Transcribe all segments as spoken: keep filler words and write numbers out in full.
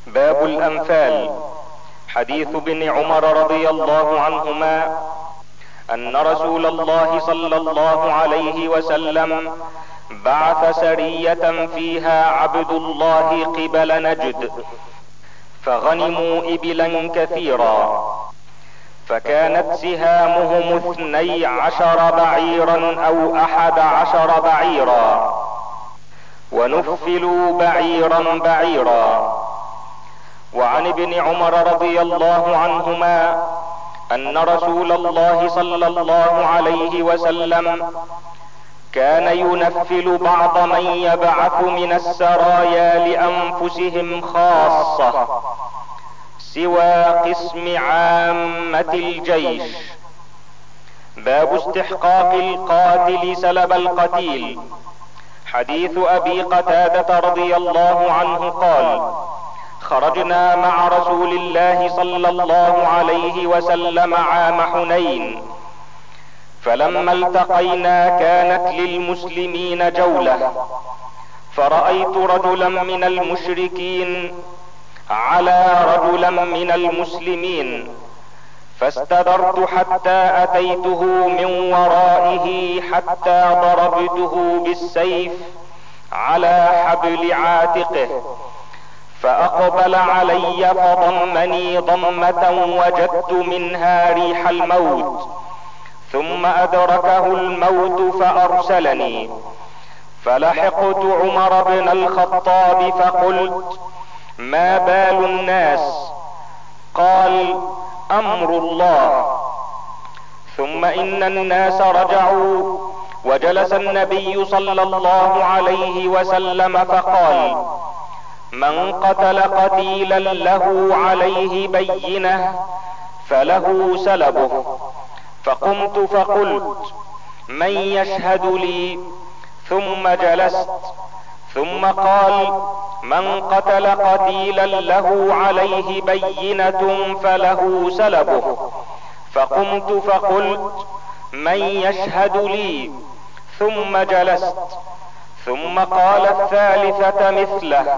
باب الانفال. حديث ابن عمر رضي الله عنهما ان رسول الله صلى الله عليه وسلم بعث سرية فيها عبد الله قبل نجد، فغنموا ابلا كثيرا، فكانت سهامهم اثني عشر بعيرا او احد عشر بعيرا، ونفلوا بعيرا بعيرا. وعن ابن عمر رضي الله عنهما ان رسول الله صلى الله عليه وسلم كان ينفل بعض من يبعث من السرايا لانفسهم خاصة سوى قسم عامة الجيش. باب استحقاق القاتل سلب القتيل. حديث ابي قتادة رضي الله عنه قال: خرجنا مع رسول الله صلى الله عليه وسلم عام حنين، فلما التقينا كانت للمسلمين جولة، فرأيت رجلا من المشركين على رجلا من المسلمين، فاستدرت حتى اتيته من ورائه حتى ضربته بالسيف على حبل عاتقه، فاقبل علي فضمني ضمة وجدت منها ريح الموت، ثم ادركه الموت فارسلني، فلحقت عمر بن الخطاب فقلت: ما بال الناس؟ قال: امر الله. ثم ان الناس رجعوا، وجلس النبي صلى الله عليه وسلم فقال: من قتل قتيلا له عليه بينة فله سلبه. فقمت فقلت: من يشهد لي؟ ثم جلست. ثم قال: من قتل قتيلا له عليه بينة فله سلبه. فقمت فقلت: من يشهد لي؟ ثم جلست. ثم قال الثالثة مثله.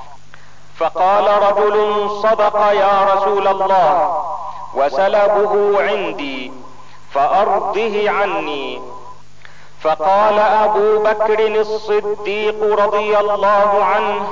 فقال رجل: صدق يا رسول الله، وسلبه عندي، فارضه عني. فقال ابو بكر الصديق رضي الله عنه: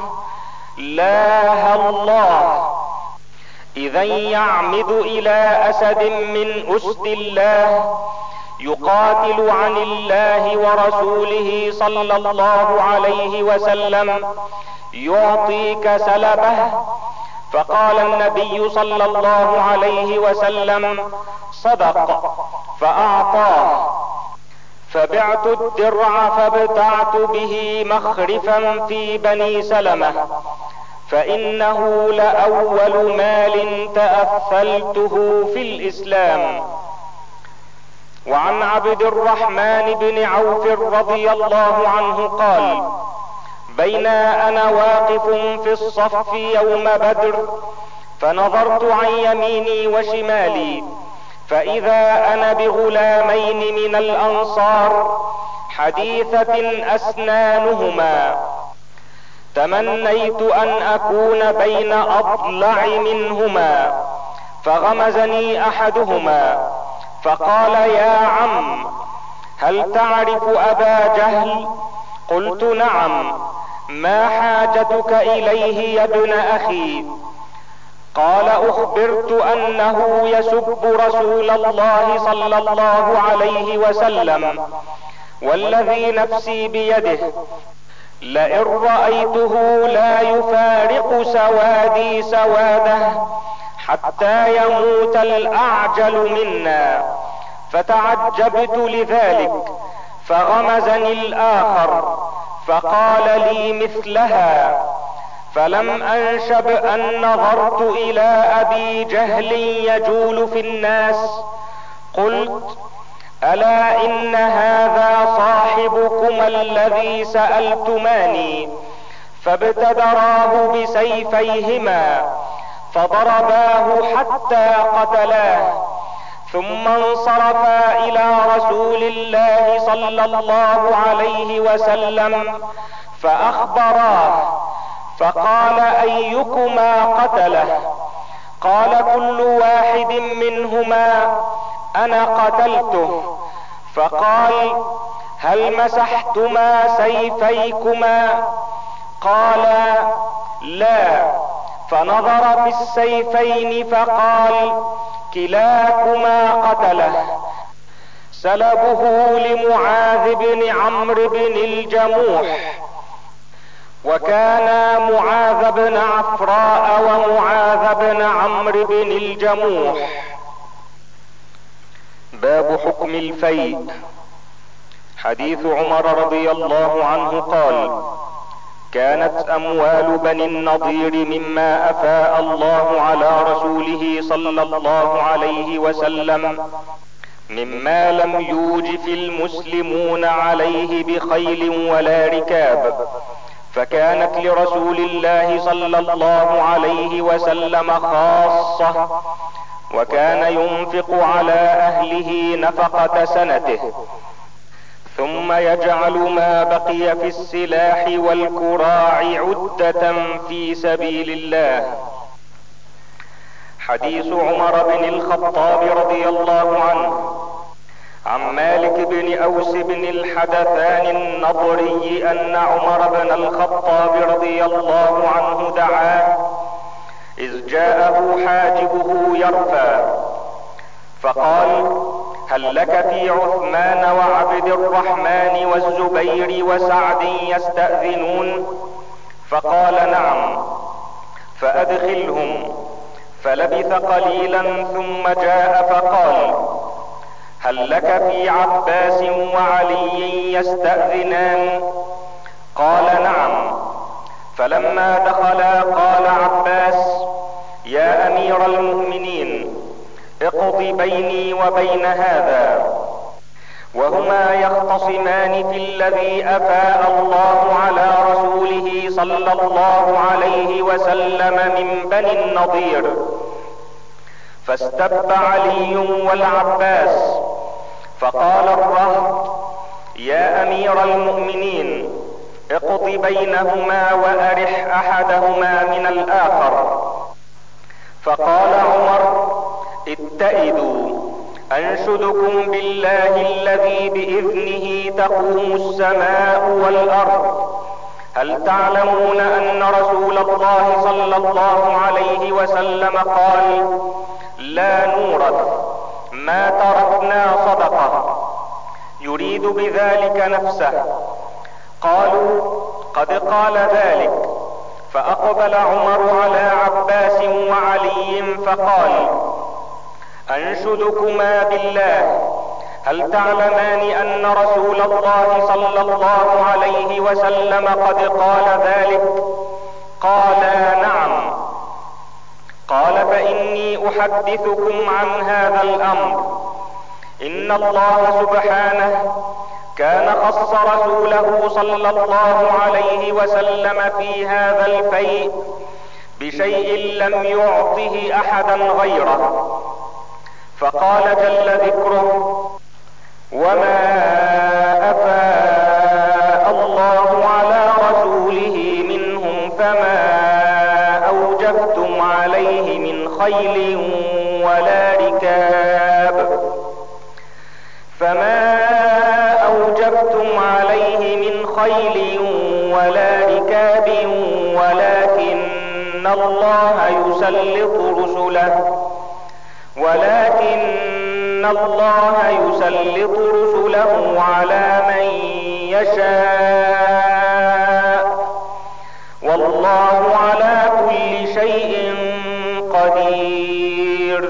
لا الله، اذا يعمد الى اسد من اسد الله يقاتل عن الله ورسوله صلى الله عليه وسلم يعطيك سلبه. فقال النبي صلى الله عليه وسلم: صدق، فاعطاه. فبعت الدرع فابتعت به مخرفا في بني سلمة، فانه لاول مال تأثلته في الاسلام. وعن عبد الرحمن بن عوف رضي الله عنه قال: بينا انا واقف في الصف يوم بدر، فنظرت عن يميني وشمالي، فاذا انا بغلامين من الانصار حديثة اسنانهما، تمنيت ان اكون بين اضلع منهما، فغمزني احدهما فقال: يا عم، هل تعرف ابا جهل؟ قلت: نعم. ما حاجتك اليه يا ابن اخي؟ قال: اخبرت انه يسب رسول الله صلى الله عليه وسلم، والذي نفسي بيده لئن رأيته لا يفارق سوادي سواده حتى يموت الاعجل منا. فتعجبت لذلك، فغمزني الاخر فقال لي مثلها، فلم انشب ان نظرت الى ابي جهل يجول في الناس، قلت: الا ان هذا صاحبكما الذي سألتماني. فابتدراه بسيفيهما فضرباه حتى قتلاه، ثم انصرفا الى رسول الله صلى الله عليه وسلم فاخبراه، فقال: ايكما قتله؟ قال: كل واحد منهما انا قتلته. فقال: هل مسحتما سيفيكما؟ قال: لا. فنظر في السيفين فقال: كلاكما قتله. سلبه لمعاذ بن عمرو بن الجموح. وكان معاذ بن عفراء ومعاذ بن عمرو بن الجموح. باب حكم الفيء. حديث عمر رضي الله عنه قال: كانت اموال بني النضير مما افاء الله على رسوله صلى الله عليه وسلم، مما لم يوجف المسلمون عليه بخيل ولا ركاب، فكانت لرسول الله صلى الله عليه وسلم خاصة، وكان ينفق على اهله نفقة سنته، ثم يجعل ما بقي في السلاح والكراع عدة في سبيل الله. حديث عمر بن الخطاب رضي الله عنه عن مالك بن اوس بن الحدثان النضري ان عمر بن الخطاب رضي الله عنه دعاه اذ جاءه حاجبه يرفع، فقال: هل لك في عثمان وعبد الرحمن والزبير وسعد يستأذنون؟ فقال: نعم. فأدخلهم. فلبث قليلا ثم جاء فقال: هل لك في عباس وعلي يستأذنان؟ قال: نعم. فلما دخلا قال عباس: يا امير المؤمنين، اقض بيني وبين هذا. وهما يختصمان في الذي افاء الله على رسوله صلى الله عليه وسلم من بني النضير. فاستب علي والعباس، فقال الرهط: يا امير المؤمنين، اقض بينهما وارح احدهما من الاخر. فقال عمر: اتئدوا، انشدكم بالله الذي باذنه تقوم السماء والارض، هل تعلمون ان رسول الله صلى الله عليه وسلم قال: لا نورث، ما تركنا صدقه، يريد بذلك نفسه. قالوا: قد قال ذلك. فاقبل عمر على عباس وعلي فقال: انشدكما بالله، هل تعلمان ان رسول الله صلى الله عليه وسلم قد قال ذلك؟ قالا: نعم. قال: فاني احدثكم عن هذا الامر. ان الله سبحانه كان خص رسوله صلى الله عليه وسلم في هذا الفيء بشيء لم يعطه احدا غيره. فقال جل ذكره: وما افاء الله على رسوله منهم فما اوجفتم عليه من خيل ولا ركاب فما اوجفتم عليه من خيل ولا ركاب ولكن الله يسلط رسله ولكن الله يسلط رسله على من يشاء، والله على كل شيء قدير.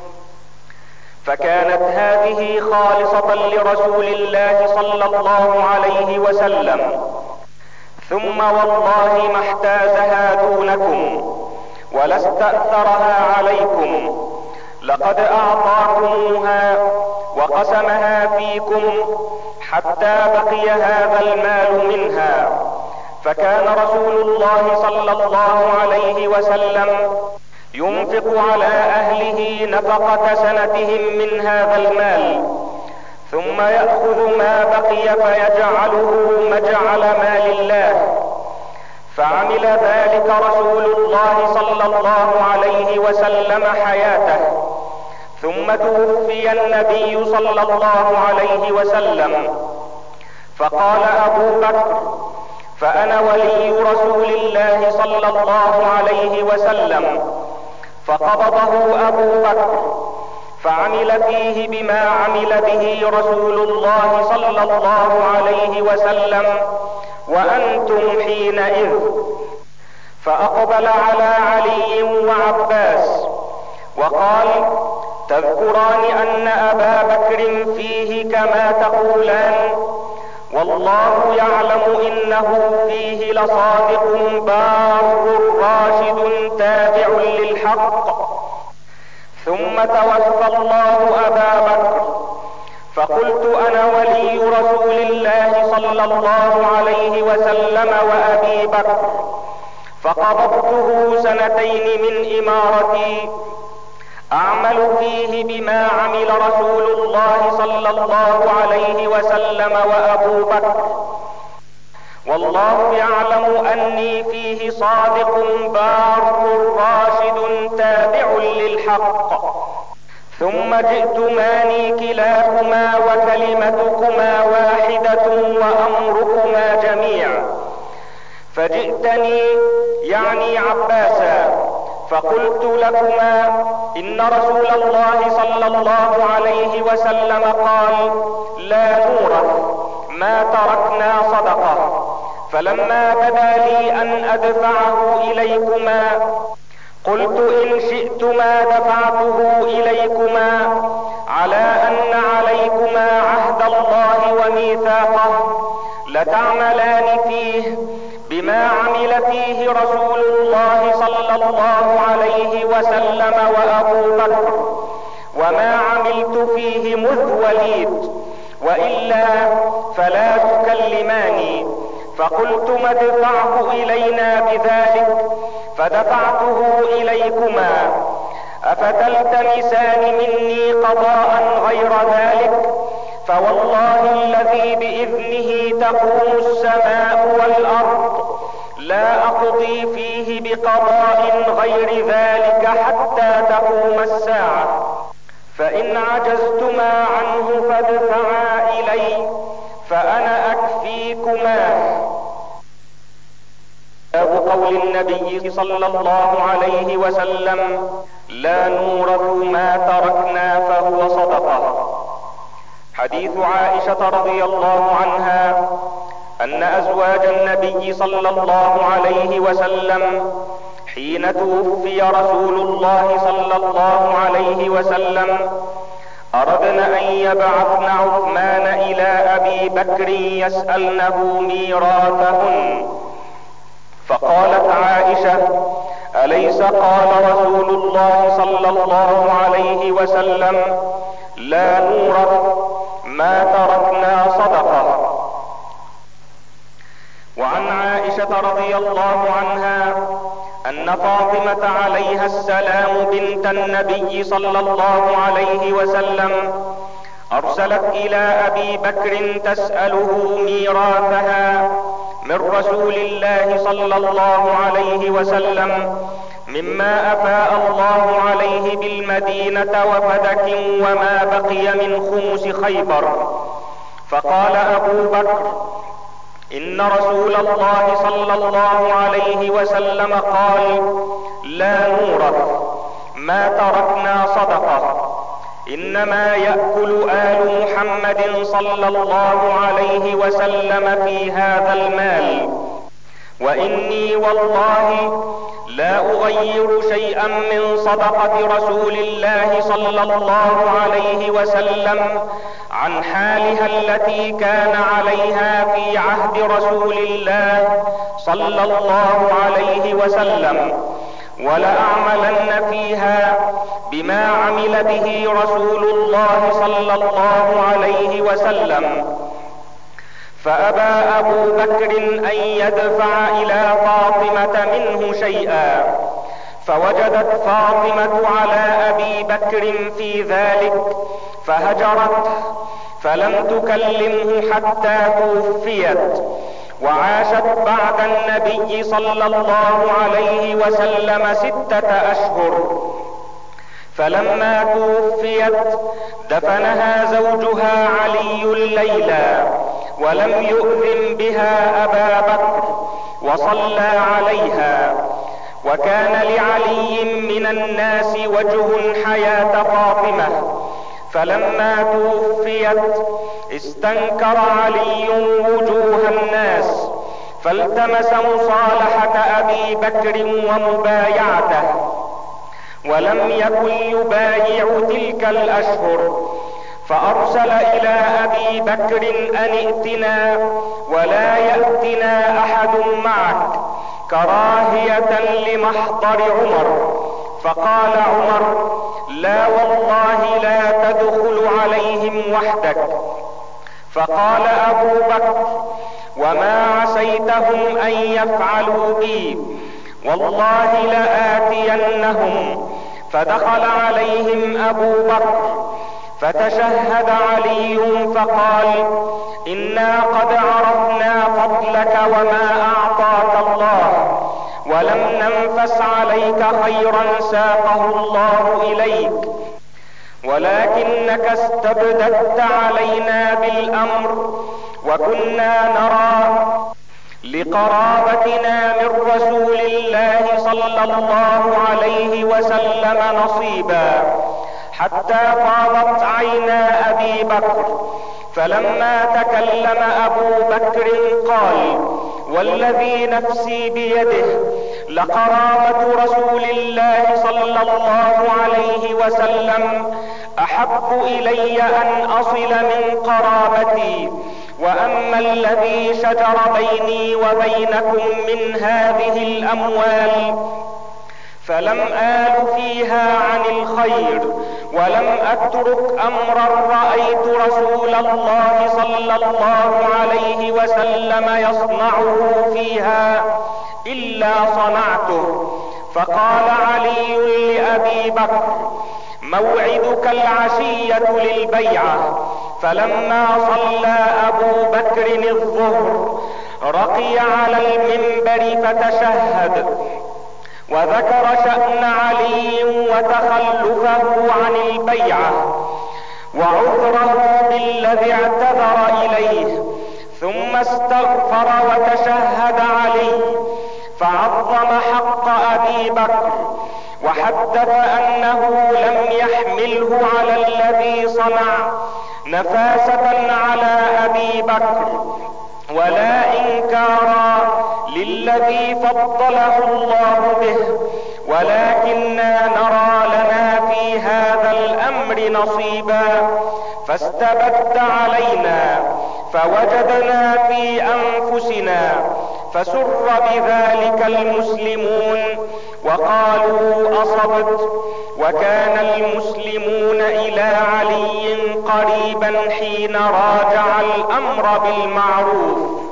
فكانت هذه خالصة لرسول الله صلى الله عليه وسلم، ثم والله ما احتازها دونكم ولا استأثرها عليكم، لقد اعطاكموها وقسمها فيكم حتى بقي هذا المال منها. فكان رسول الله صلى الله عليه وسلم ينفق على اهله نفقة سنتهم من هذا المال، ثم يأخذ ما بقي فيجعله مجعل مال الله، فعمل ذلك رسول الله صلى الله عليه وسلم حياته، ثم توفي النبي صلى الله عليه وسلم. فقال ابو بكر: فانا ولي رسول الله صلى الله عليه وسلم. فقبضه ابو بكر فعمل فيه بما عمل به رسول الله صلى الله عليه وسلم وانتم حينئذ. فاقبل على علي وعباس وقال: تذكران ان ابا بكر فيه كما تقولان، والله يعلم انه فيه لصادق بار راشد تابع للحق. ثم توفى الله ابا بكر، فقلت انا ولي رسول الله صلى الله عليه وسلم وابي بكر، فقبضته سنتين من امارتي اعمل فيه بما عمل رسول الله صلى الله عليه وسلم وابو بكر، والله يعلم اني فيه صادق بار راشد تابع للحق. ثم جئتماني كلاكما وكلمتكما واحدة وامركما جميع. فجئتني يعني عباسا، فقلت لكما: ان رسول الله صلى الله عليه وسلم قال: لا نورث ما تركنا صدقة. فلما بدا لي ان ادفعه اليكما قلت: ان شئتما دفعته اليكما على ان عليكما عهد الله وميثاقه لتعملان فيه بما عمل فيه رسول الله صلى الله عليه وسلم وابو بكر، وما عملت فيه مذ وليت، والا فلا تكلماني. فقلت: ادفعه الينا بذلك، فدفعته اليكما، افتلتمسان مني قضاء غير ذلك؟ فوالله الذي باذنه تقوم السماء والارض لا اقضي فيه بقضاء غير ذلك حتى تقوم الساعة، فان عجزتما عنه فادفعا الي فانا اكفيكما. باب قول النبي صلى الله عليه وسلم: لا نورث ما تركنا فهو صدقة. حديث عائشة رضي الله عنها ان ازواج النبي صلى الله عليه وسلم حين توفي رسول الله صلى الله عليه وسلم اردن ان يبعثن عثمان الى ابي بكر يسألنه ميراثهن، فقالت عائشة: اليس قال رسول الله صلى الله عليه وسلم: لا نورث ما تركنا صدقة. وعن عائشة رضي الله عنها ان فاطمة عليها السلام بنت النبي صلى الله عليه وسلم ارسلت الى ابي بكر تسأله ميراثها من رسول الله صلى الله عليه وسلم مما افاء الله عليه بالمدينة وفدك وما بقي من خمس خيبر. فقال ابو بكر: ان رسول الله صلى الله عليه وسلم قال: لا نورث ما تركنا صدقة، انما يأكل آل محمد صلى الله عليه وسلم في هذا المال، واني والله لا اغير شيئا من صدقة رسول الله صلى الله عليه وسلم عن حالها التي كان عليها في عهد رسول الله صلى الله عليه وسلم، ولأعملن فيها بما عمل به رسول الله صلى الله عليه وسلم. فابى ابو بكر ان يدفع الى فاطمة منه شيئا، فوجدت فاطمة على ابي بكر في ذلك فهجرته، فلم تكلمه حتى توفيت، وعاشت بعد النبي صلى الله عليه وسلم ستة اشهر. فلما توفيت دفنها زوجها علي الليلة، ولم يؤذن بها ابا بكر وصلى عليها. وكان لعلي من الناس وجه حياة فاطمة، فلما توفيت استنكر علي وجوه الناس، فالتمس مصالحة ابي بكر ومبايعته، ولم يكن يبايع تلك الاشهر، فارسل الى ابي بكر ان ائتنا ولا يأتنا احد معك، كراهية لمحضر عمر. فقال عمر: لا والله لا تدخل عليهم وحدك. فقال ابو بكر: وما عسيتهم ان يفعلوا بي؟ والله لآتينهم. فدخل عليهم ابو بكر فتشهد علي فقال: انا قد عرفنا فضلك وما اعطاك الله، ولم ننفس عليك خيرا ساقه الله اليك، ولكنك استبددت علينا بالامر، وكنا نرى لقرابتنا من رسول الله صلى الله عليه وسلم نصيبا، حتى فاضت عينا ابي بكر. فلما تكلم ابو بكر قال: والذي نفسي بيده لقرابة رسول الله صلى الله عليه وسلم احب الي ان اصل من قرابتي، واما الذي شجر بيني وبينكم من هذه الاموال فلم آل فيها عن الخير، ولم اترك امرا رأيت رسول الله صلى الله عليه وسلم يصنعه فيها الا صنعته. فقال علي لابي بكر: موعدك العشية للبيعة. فلما صلى ابو بكر الظهر رقي على المنبر فتشهد، وذكر شأن علي وتخلفه عن البيعة وعذره بالذي اعتذر اليه، ثم استغفر وتشهد علي، فعظم حق ابي بكر، وحدث انه لم يحمله على الذي صنع نفاسة على ابي بكر ولا انكارا للذي فضله الله به، ولكننا نرى لنا في هذا الامر نصيبا، فاستبد علينا فوجدنا في انفسنا، فسر بذلك المسلمون وقالوا اصبت. وكان المسلمون الى علي قريبا حين راجع الامر بالمعروف.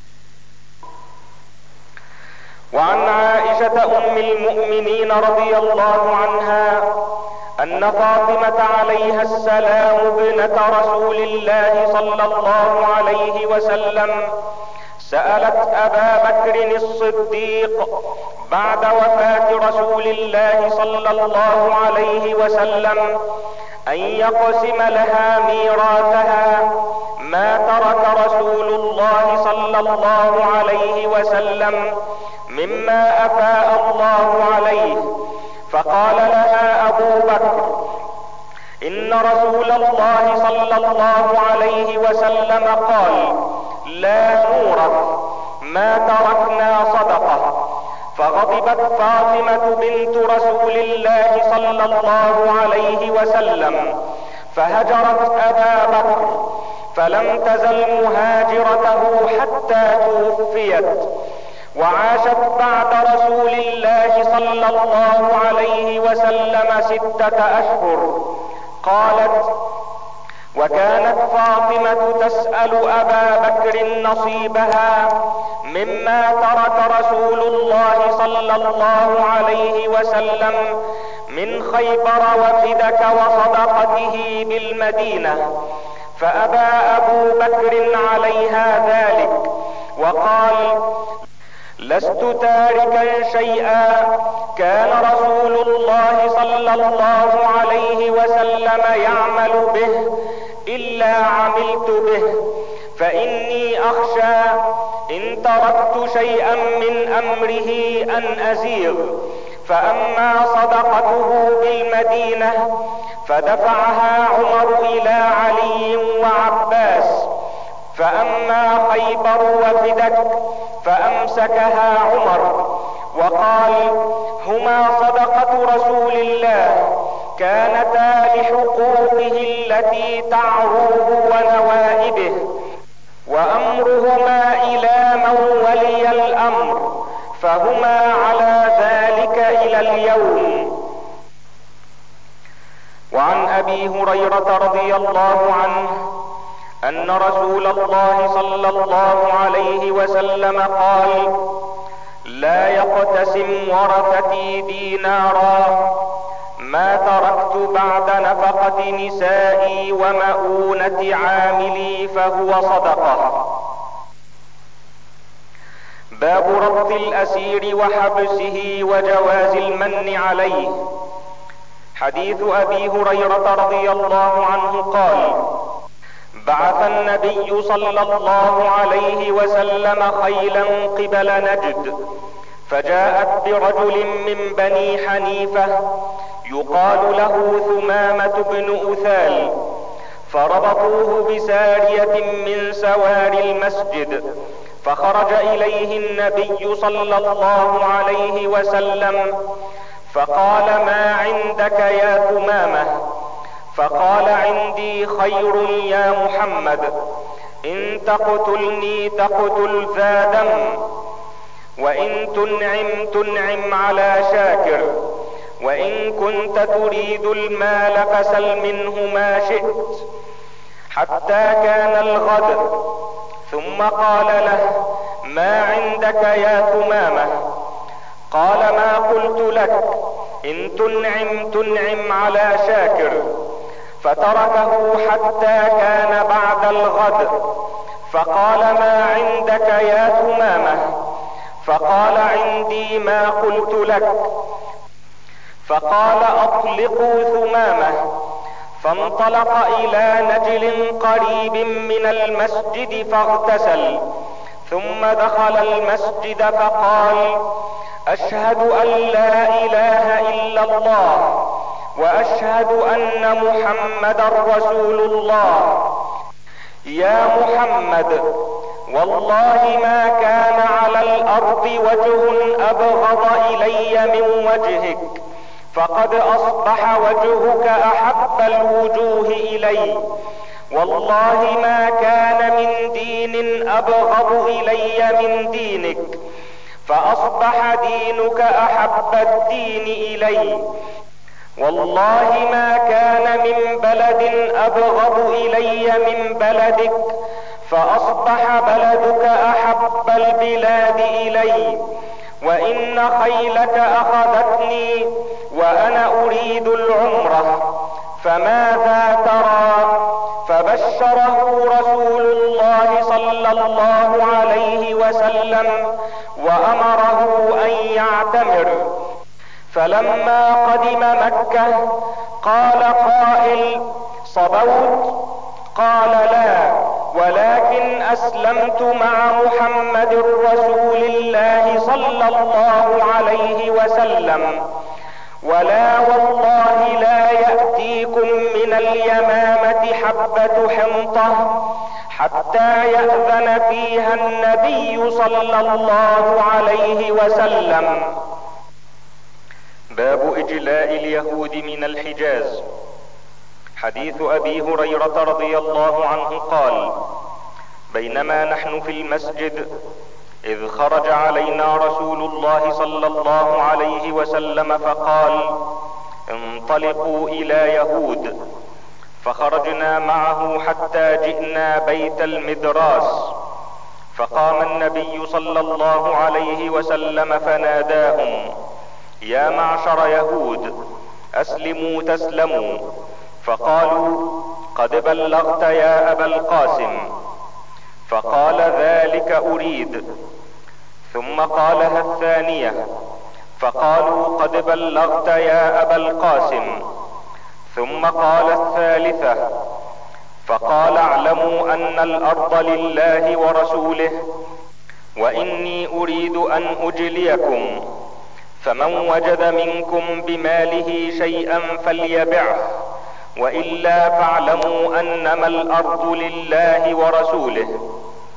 وعن عائشة ام المؤمنين رضي الله عنها ان فاطمة عليها السلام ابنة رسول الله صلى الله عليه وسلم سألت ابا بكر الصديق بعد وفاة رسول الله صلى الله عليه وسلم ان يقسم لها ميراثها ما ترك رسول الله صلى الله عليه وسلم مما افاء الله عليه. فقال لها ابو بكر: ان رسول الله صلى الله عليه وسلم قال: لا نورث، ما تركنا صدقة. فغضبت فاطمة بنت رسول الله صلى الله عليه وسلم فهجرت ابا بكر، فلم تزل مهاجرته حتى توفيت، وعاشت بعد رسول الله صلى الله عليه وسلم ستة اشهر. قالت: وكانت فاطمة تسأل ابا بكر نصيبها مما ترك رسول الله صلى الله عليه وسلم من خيبر وفدك وصدقته بالمدينة، فابى ابو بكر عليها ذلك، وقال: لست تاركا شيئا كان رسول الله صلى الله عليه وسلم يعمل به الا عملت به، فاني اخشى ان تركت شيئا من امره ان ازيغ. فاما صدقته بالمدينة فدفعها عمر الى علي وعباس، فاما خيبر وفدك فامسكها عمر وقال: هما صدقة رسول الله، كانتا لحقوقه التي تعروه ونوائبه، وامرهما الى من ولي الامر، فهما على ذلك الى اليوم. وعن ابي هريرة رضي الله عنه ان رسول الله صلى الله عليه وسلم قال: لا يقتسم ورثتي دينارا ما تركت بعد نفقة نسائي ومؤونة عاملي فهو صدقة. باب ربط الاسير وحبسه وجواز المن عليه. حديث ابي هريرة رضي الله عنه قال: بعث النبي صلى الله عليه وسلم خيلا قبل نجد، فجاءت برجل من بني حنيفة يقال له ثمامة بن أثال، فربطوه بسارية من سوار المسجد، فخرج اليه النبي صلى الله عليه وسلم فقال: ما عندك يا ثمامة؟ فقال: عندي خير يا محمد، ان تقتلني تقتل ذا دم، وان تنعم تنعم على شاكر، وان كنت تريد المال فسل منه ما شئت. حتى كان الغد، ثم قال له: ما عندك يا ثمامة؟ قال: ما قلت لك، ان تنعم تنعم على شاكر. فتركه حتى كان بعد الغد، فقال: ما عندك يا ثمامة؟ فقال: عندي ما قلت لك. فقال: اطلقوا ثمامة. فانطلق الى نجل قريب من المسجد فاغتسل، ثم دخل المسجد فقال: اشهد ان لا اله الا الله، واشهد ان محمدا رسول الله. يا محمد، والله ما كان على الارض وجه ابغض الي من وجهك، فقد اصبح وجهك احب الوجوه الي. والله ما كان من دين ابغض الي من دينك، فاصبح دينك احب الدين الي. والله ما كان من بلد ابغض الي من بلدك، فاصبح بلدك احب البلاد الي. وان خيلك اخذتني وانا اريد العمرة، فماذا ترى؟ فبشره رسول الله صلى الله عليه وسلم وامره ان يعتمر. فلما قدم مكة قال قائل: صبوت؟ قال: لا، ولكن اسلمت مع محمد رسول الله صلى الله عليه وسلم. ولا والله لا يأتيكم من اليمامة حبة حنطة حتى يأذن فيها النبي صلى الله عليه وسلم. باب اجلاء اليهود من الحجاز. حديث ابي هريرة رضي الله عنه قال: بينما نحن في المسجد اذ خرج علينا رسول الله صلى الله عليه وسلم فقال: انطلقوا الى يهود. فخرجنا معه حتى جئنا بيت المدراس، فقام النبي صلى الله عليه وسلم فناداهم: يا معشر يهود، اسلموا فقال: ذلك اريد. ثم قالها الثانية فقالوا: قد بلغت يا ابا القاسم. ثم قال الثالثة فقال: اعلموا ان الارض لله ورسوله، واني اريد ان اجليكم، فمن وجد منكم بماله شيئا فليبعه، والا فاعلموا انما الارض لله ورسوله.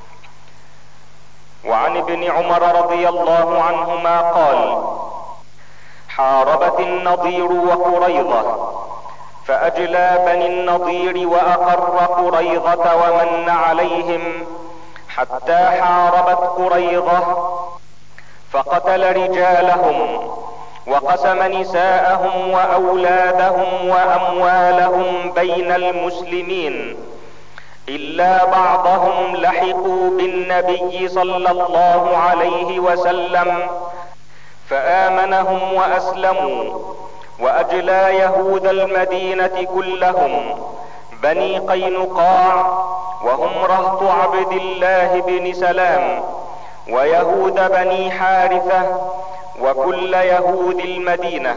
وعن ابن عمر رضي الله عنهما قال: حاربت النضير وقريظة، فاجلى بني النضير واقر قريظة ومن عليهم، حتى حاربت قريظة فقتل رجالهم وقسم نساءهم واولادهم واموالهم بين المسلمين، الا بعضهم لحقوا بالنبي صلى الله عليه وسلم فآمنهم واسلموا، واجلى يهود المدينة كلهم بني قينقاع، وهم رهط عبد الله بن سلام، ويهود بني حارثة، وكل يهود المدينة.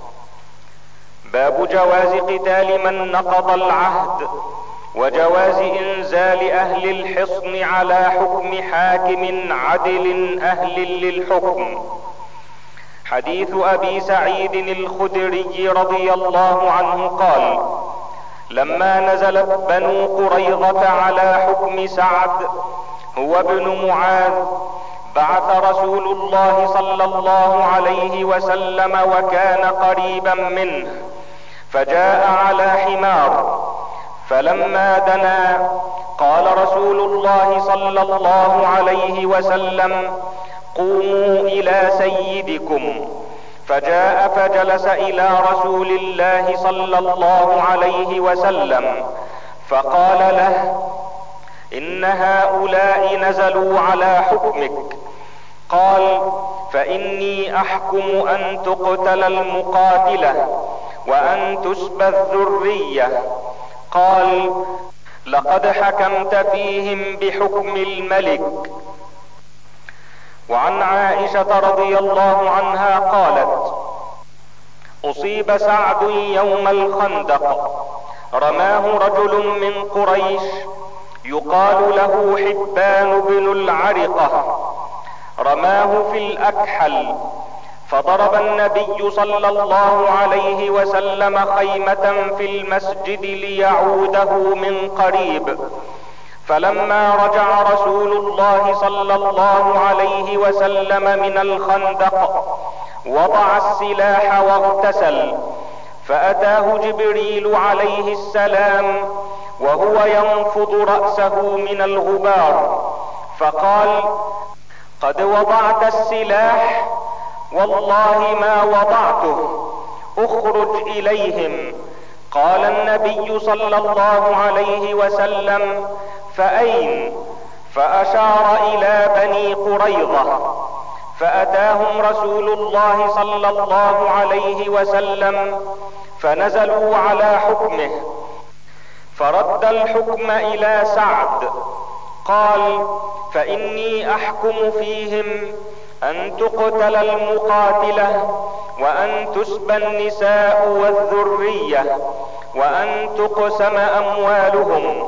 باب جواز قتال من نقض العهد، وجواز انزال اهل الحصن على حكم حاكم عدل اهل للحكم. حديث ابي سعيد الخدري رضي الله عنه قال: لما نزلت بنو قريظة على حكم سعد هو ابن معاذ، بعث رسول الله صلى الله عليه وسلم وكان قريبا منه، فجاء على حمار، فلما دنا قال رسول الله صلى الله عليه وسلم: قوموا الى سيدكم. فجاء فجلس الى رسول الله صلى الله عليه وسلم، فقال له: ان هؤلاء نزلوا على حكمك. قال: فاني احكم ان تقتل المقاتلة وان تسبى الذرية. قال: لقد حكمت فيهم بحكم الملك. وعن عائشة رضي الله عنها قالت: اصيب سعد يوم الخندق، رماه رجل من قريش يقال له حبان بن العرقة، رماه في الاكحل، فضرب النبي صلى الله عليه وسلم خيمة في المسجد ليعوده من قريب، فلما رجع رسول الله صلى الله عليه وسلم من الخندق وضع السلاح واغتسل، فاتاه جبريل عليه السلام وهو ينفض رأسه من الغبار، فقال: قد وضعت السلاح؟ والله ما وضعته، اخرج اليهم. قال النبي صلى الله عليه وسلم: فأين؟ فأشار إلى بني قريظة، فأتاهم رسول الله صلى الله عليه وسلم فنزلوا على حكمه، فرد الحكم إلى سعد. قال: فإني أحكم فيهم أن تقتل المقاتلة، وأن تسبى النساء والذرية، وأن تقسم أموالهم.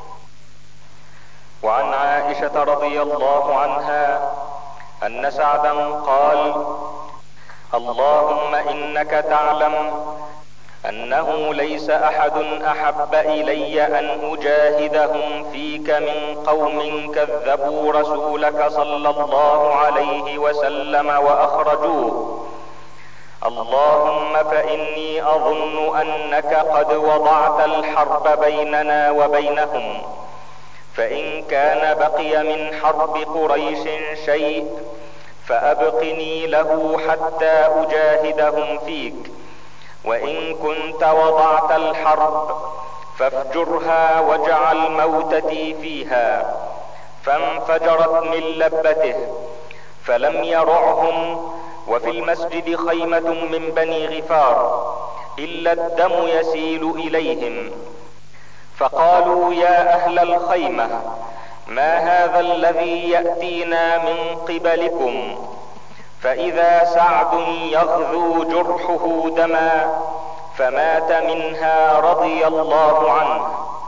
وعن عائشة رضي الله عنها أن سعدا قال: اللهم إنك تعلم أنه ليس أحد أحب إلي أن أجاهدهم فيك من قوم كذبوا رسولك صلى الله عليه وسلم وأخرجوه. اللهم فإني أظن أنك قد وضعت الحرب بيننا وبينهم، فإن كان بقي من حرب قريش شيء فأبقني له حتى أجاهدهم فيك، وإن كنت وضعت الحرب فافجرها واجعل موتتي فيها. فانفجرت من لبته فلم يرعهم، وفي المسجد خيمة من بني غفار إلا الدم يسيل إليهم، فقالوا: يا أهل الخيمة ما هذا الذي يأتينا من قبلكم؟ فإذا سعد يغذو جرحه دما فمات منها رضي الله عنه.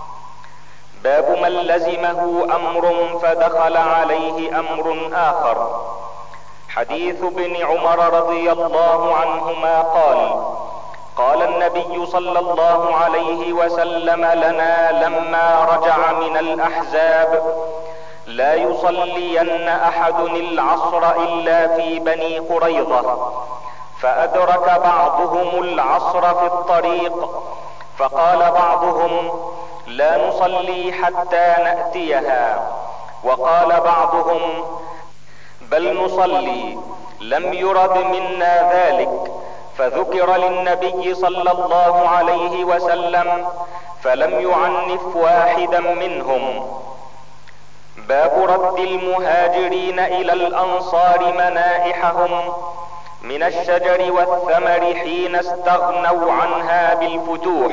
باب من لزمه امر فدخل عليه امر اخر. حديث ابن عمر رضي الله عنهما قال: قال النبي صلى الله عليه وسلم لنا لما رجع من الاحزاب: لا يصلين احد العصر الا في بني قريظة. فادرك بعضهم العصر في الطريق، فقال بعضهم: لا نصلي حتى نأتيها. وقال بعضهم: بل نصلي. لم يرد منا ذلك، فذكر للنبي صلى الله عليه وسلم فلم يعنف واحدا منهم. باب رد المهاجرين الى الانصار منائحهم من الشجر والثمر حين استغنوا عنها بالفتوح.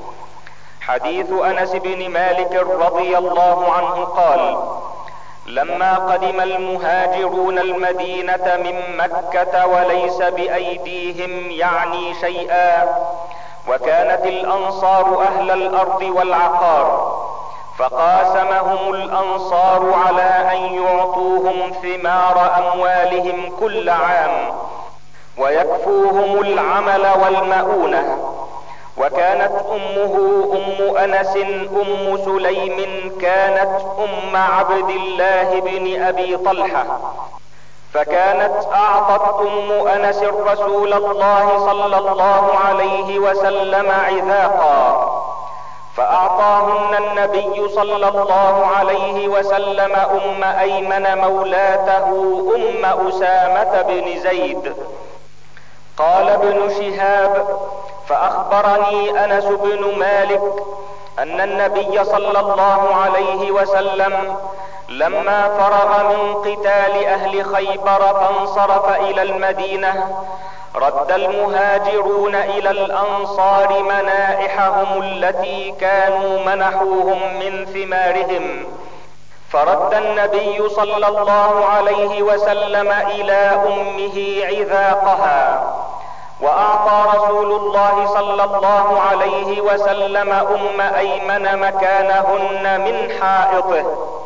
حديث انس بن مالك رضي الله عنه قال: لما قدم المهاجرون المدينة من مكة وليس بأيديهم يعني شيئا، وكانت الانصار اهل الارض والعقار، فقاسمهم الانصار على ان يعطوهم ثمار اموالهم كل عام ويكفوهم العمل والمؤونة. وكانت امه ام انس ام سليم كانت ام عبد الله بن ابي طلحة، فكانت اعطت ام انس رسول الله صلى الله عليه وسلم عذاقا، فاعطاهن النبي صلى الله عليه وسلم ام ايمن مولاته ام اسامة بن زيد. قال ابن شهاب: فاخبرني انس بن مالك ان النبي صلى الله عليه وسلم لما فرغ من قتال اهل خيبر فانصرف الى المدينة رد المهاجرون الى الانصار منائحهم التي كانوا منحوهم من ثمارهم، فرد النبي صلى الله عليه وسلم الى امه عذاقها، واعطى رسول الله صلى الله عليه وسلم ام ايمن مكانهن من حائطه.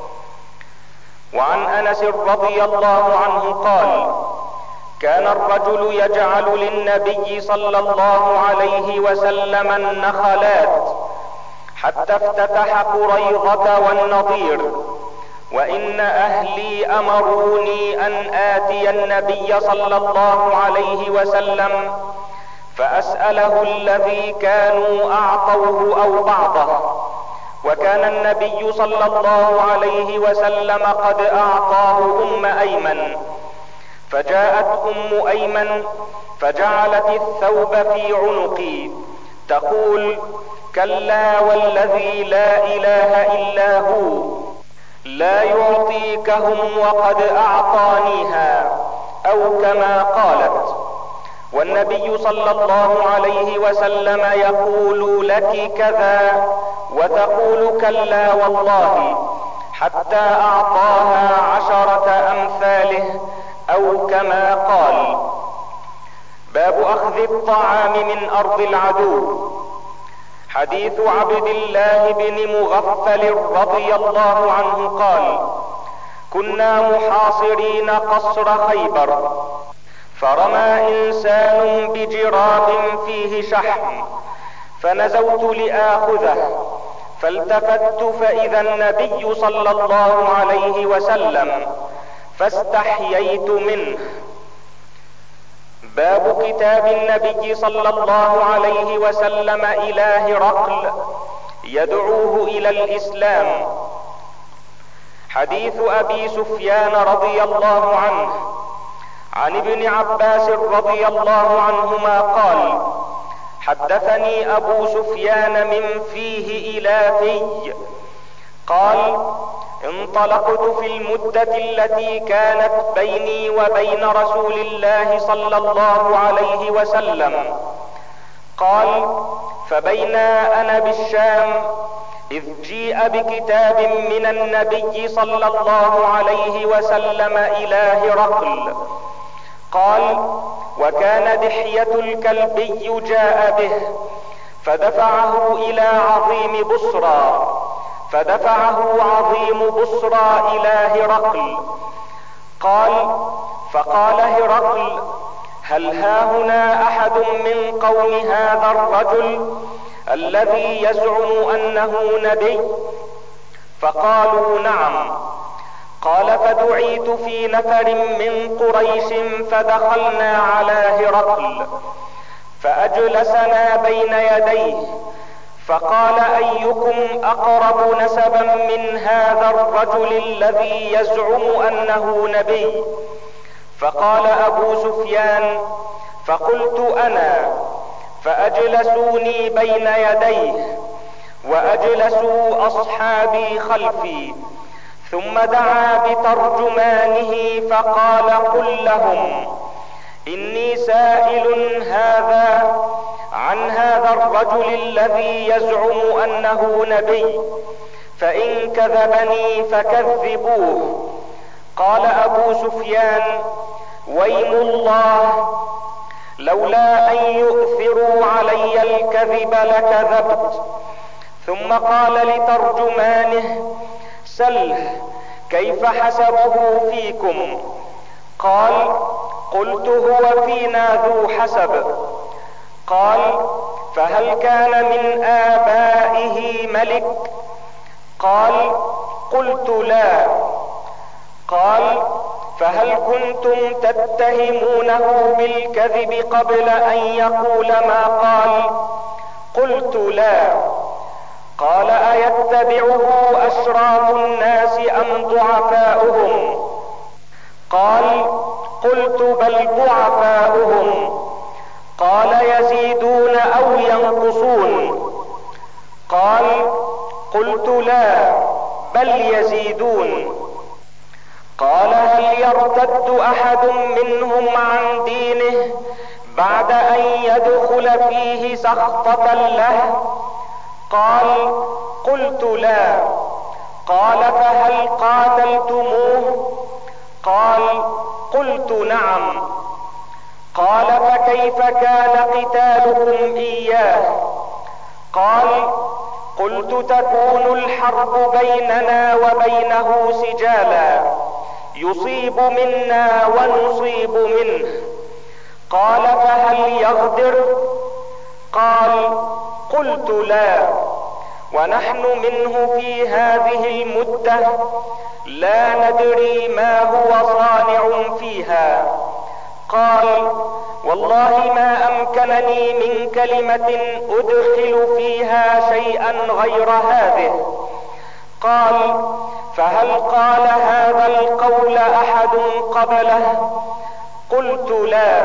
وعن انس رضي الله عنه قال: كان الرجل يجعل للنبي صلى الله عليه وسلم النخلات حتى افتتح قريظة والنضير، وان اهلي امروني ان اتي النبي صلى الله عليه وسلم فاسأله الذي كانوا اعطوه او بعضه، وكان النبي صلى الله عليه وسلم قد اعطاه ام ايمن. فجاءت ام ايمن فجعلت الثوب في عنقي تقول: كلا والذي لا اله الا هو لا يعطيكهم وقد اعطانيها، او كما قالت. والنبي صلى الله عليه وسلم يقول لك كذا وتقول كلا والله، حتى اعطاها عشرة امثاله، او كما قال. باب اخذ الطعام من ارض العدو. حديث عبد الله بن مغفل رضي الله عنه قال: كنا محاصرين قصر خيبر، فرمى انسان بجراب فيه شحم، فنزوت لآخذه، فالتفت فاذا النبي صلى الله عليه وسلم، فاستحييت منه. باب كتاب النبي صلى الله عليه وسلم الى هرقل يدعوه الى الاسلام. حديث ابي سفيان رضي الله عنه عن ابن عباس رضي الله عنهما قال: حدثني ابو سفيان من فيه الى في قال: انطلقت في المدة التي كانت بيني وبين رسول الله صلى الله عليه وسلم. قال: فبينا انا بالشام اذ جيء بكتاب من النبي صلى الله عليه وسلم الى هرقل. قال: وكان دحية الكلبي جاء به فدفعه الى عظيم بصرى فدفعه عظيم بصرى الى هرقل. قال: فقال هرقل: هل هاهنا احد من قوم هذا الرجل الذي يزعم انه نبي؟ فقالوا: نعم. قال: فدعيت في نفر من قريش فدخلنا على هرقل فاجلسنا بين يديه فقال: ايكم اقرب نسبا من هذا الرجل الذي يزعم انه نبي؟ فقال ابو سفيان: فقلت انا، فاجلسوني بين يديه واجلسوا اصحابي خلفي، ثم دعا بترجمانه فقال: قل لهم اني سائل هذا عن هذا الرجل الذي يزعم انه نبي، فان كذبني فكذبوه. قال ابو سفيان: ويم الله، لولا ان يؤثروا علي الكذب لكذبت. ثم قال لترجمانه: سله كيف حسبه فيكم؟ قال: قلت: هو فينا ذو حسب. قال: فهل كان من آبائه ملك؟ قال: قلت: لا. قال: فهل كنتم تتهمونه بالكذب قبل ان يقول ما قال؟ قلت: لا. قال: ايتبعه اشراف الناس ام ضعفاؤهم؟ قال: قلت: بل ضعفاؤهم. قال: يزيدون او ينقصون؟ قال: قلت: لا، بل يزيدون. قال: هل يرتد احد منهم عن دينه بعد ان يدخل فيه سخطة له؟ قال: قلت: لا. قال: فهل قاتلتموه؟ قال: قلت: نعم. قال: فكيف كان قتالكم اياه؟ قال: قلت: تكون الحرب بيننا وبينه سجالا، يصيب منا ونصيب منه. قال: فهل يغدر؟ قال: قلت: لا، ونحن منه في هذه المدة لا ندري ما هو صانع فيها. قال: والله ما امكنني من كلمة ادخل فيها شيئا غير هذه. قال: فهل قال هذا القول احد قبله؟ قلت: لا.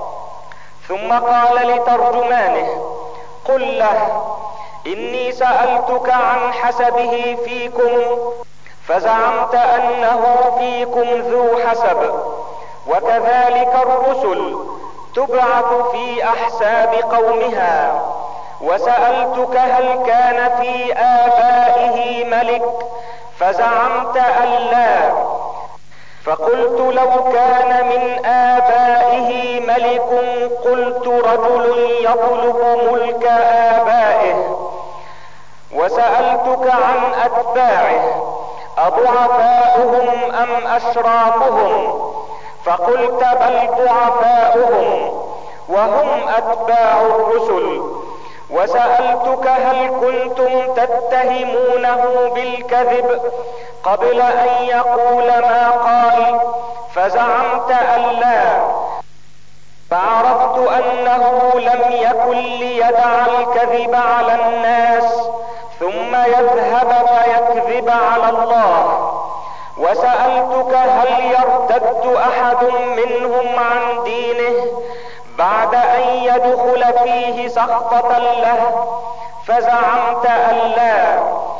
ثم قال لترجمانه: قل له اني سألتك عن حسبه فيكم فزعمت انه فيكم ذو حسب، وكذلك الرسل تبعث في احساب قومها. وسألتك هل كان في آبائه ملك فزعمت أن لا، فقلت لو كان من آبائه ملك قلت رجل يطلب ملك آبائه. وسألتك عن أتباعه أضعفاؤهم أم أشرافهم؟ فقلت بل ضعفاؤهم وهم أتباع الرسل. وسألتك هل كنتم تتهمونه بالكذب قبل أن يقول ما قال؟ فزعمت أن لا، فعرفت أنه لم يكن ليدع الكذب على الناس ثم يذهب فيكذب على الله. وسألتك هل يرتد أحد منهم عن دينه بعد أن يدخل فيه سخطة له؟ فزعمت أن لا.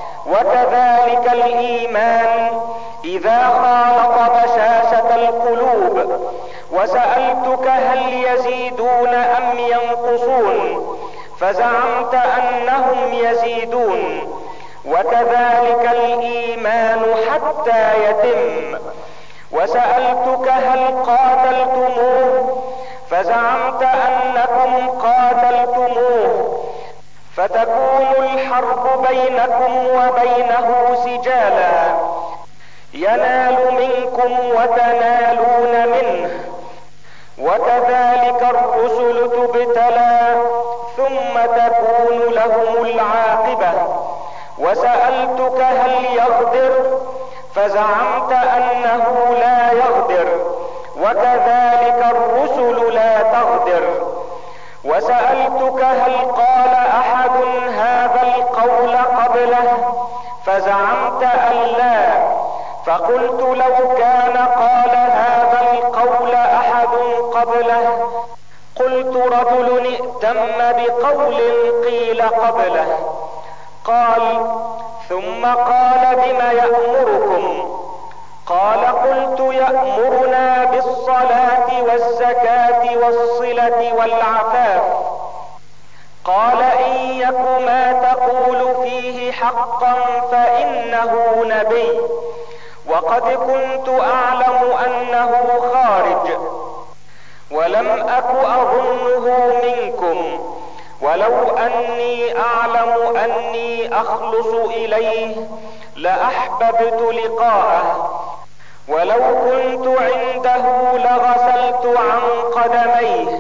وكذلك الإيمان إذا خالط بشاشة القلوب. وسألتك هل يزيدون أم ينقصون؟ فزعمت أنهم يزيدون. وكذلك الايمان حتى يتم. وسألتك هل قاتلتموه فزعمت انكم قاتلتموه، فتكون الحرب بينكم وبينه سجالا، ينال منكم وتنالون منه، وكذلك الرسل تبتلى ثم تكون لهم العاقبة. وسألتك هل يغدر فزعمت انه لا يغدر، وكذلك الرسل لا تغدر. وسألتك هل قال احد هذا القول قبله فزعمت ان لا، فقلت لو كان قال هذا القول احد قبله قلت رجل ائتم بقول قيل قبله. قال ثم قال بما يأمركم؟ قال قلت يأمرنا بالصلاة والزكاة والصلة والعفاف. قال ان يك ما تقول فيه حقا فانه نبي، وقد كنت اعلم انه خارج، ولم اك اظنه منكم، ولو اني اعلم اني اخلص اليه لاحببت لقاءه، ولو كنت عنده لغسلت عن قدميه،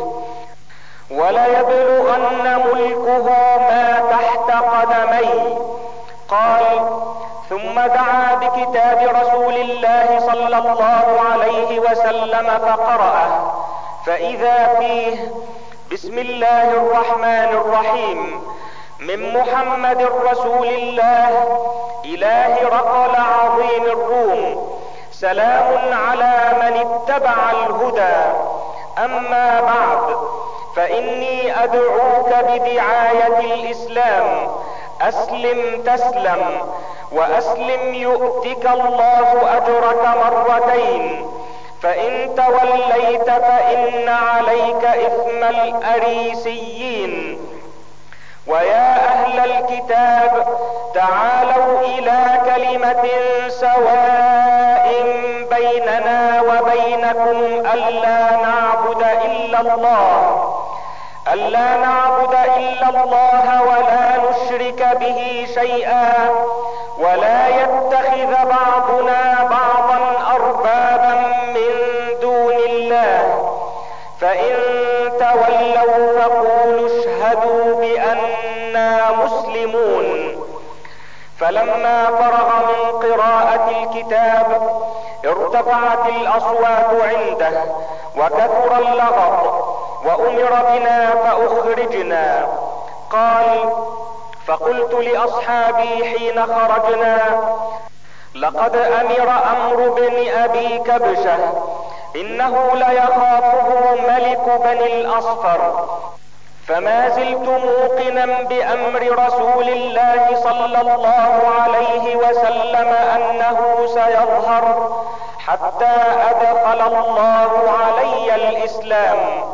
وليبلغن ملكه ما تحت قدمي. قال ثم دعا بكتاب رسول الله صلى الله عليه وسلم فقرأه، فإذا فيه بسم الله الرحمن الرحيم من محمد رسول الله إلى هرقل عظيم الروم، سلام على من اتبع الهدى. أما بعد، فإني أدعوك بدعاية الإسلام، أسلم تسلم، وأسلم يؤتك الله أجرك مرتين، فإن توليت فإن عليك إثم الأريسيين. ويا أهل الكتاب تعالوا إلى كلمة سواء بيننا وبينكم ألا نعبد إلا الله ألا نعبد إلا الله ولا نشرك به شيئا، ولا يتخذ بعضنا بعضا أربابا من دون الله، فإن تولوا فقولوا اشهدوا بأننا مسلمون. فلما فرغ من قراءة الكتاب ارتفعت الأصوات عنده وكثر اللغط، وأمر بنا فأخرجنا. قال فقلت لأصحابي حين خرجنا لقد أمر أمر بن أبي كبشة، إنه ليخافه ملك بني الأصفر، فما زلت موقنا بأمر رسول الله صلى الله عليه وسلم أنه سيظهر حتى أدخل الله علي الإسلام.